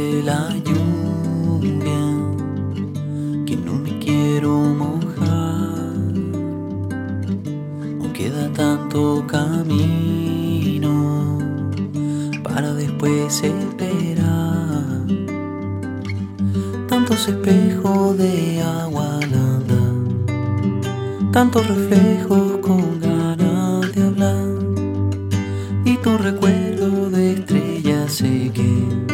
de la lluvia, que no me quiero mojar. Aún queda tanto camino para después esperar. Tantos espejos de agua blanda, tantos reflejos con ganas de hablar, y tu recuerdo de estrella se quedará.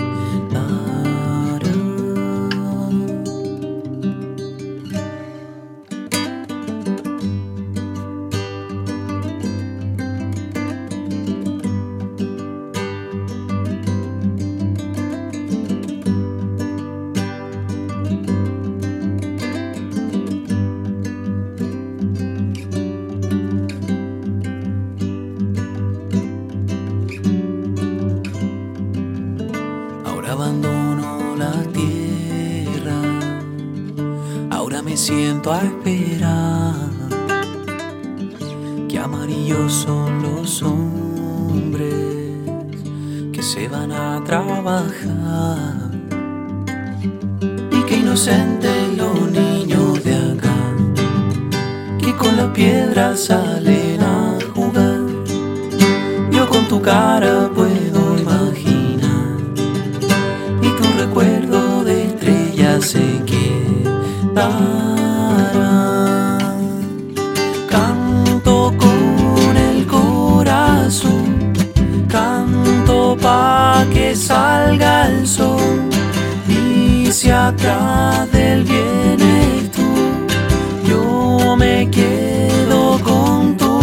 Abandono la tierra, ahora me siento a esperar. Qué amarillos son los hombres que se van a trabajar, y qué inocentes los niños de acá, que con las piedras salen a jugar. Yo con tu cara puedo imaginar, recuerdo de estrellas se quedará. Canto con el corazón, canto pa' que salga el sol, y si atrás del vienes tú, yo me quedo con tu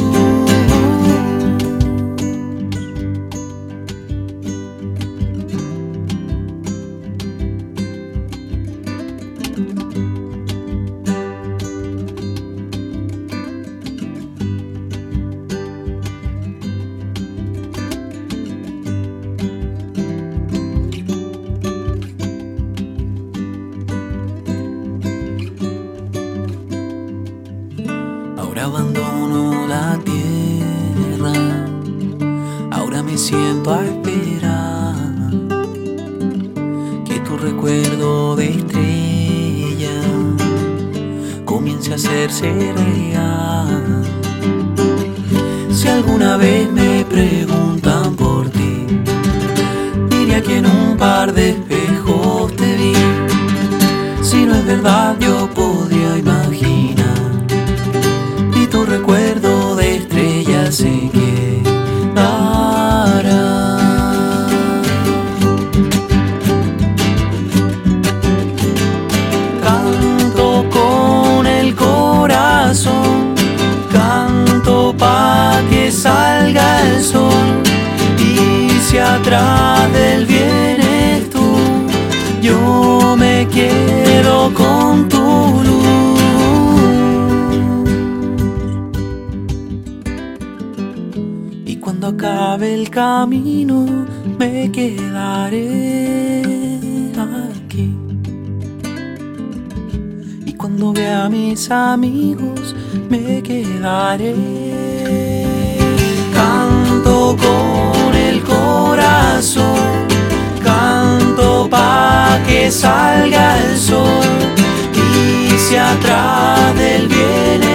Ahora abandono la tierra, ahora me siento a esperar. Que tu recuerdo de estrella comience a hacerse real. Si alguna vez me preguntan por ti, diría que en un par de espejos te vi. Si no es verdad, yo podría imaginar, y tu recuerdo de estrella se quedará. Canto con el corazón, canto pa' que salga el sol, y si atrás del vienes tú, yo me quedo con tu luz. Y cuando acabe el camino me quedaré aquí, y cuando vea a mis amigos me quedaré. Canto con el corazón, canto pa' que salga el sol, y si atrás del vienes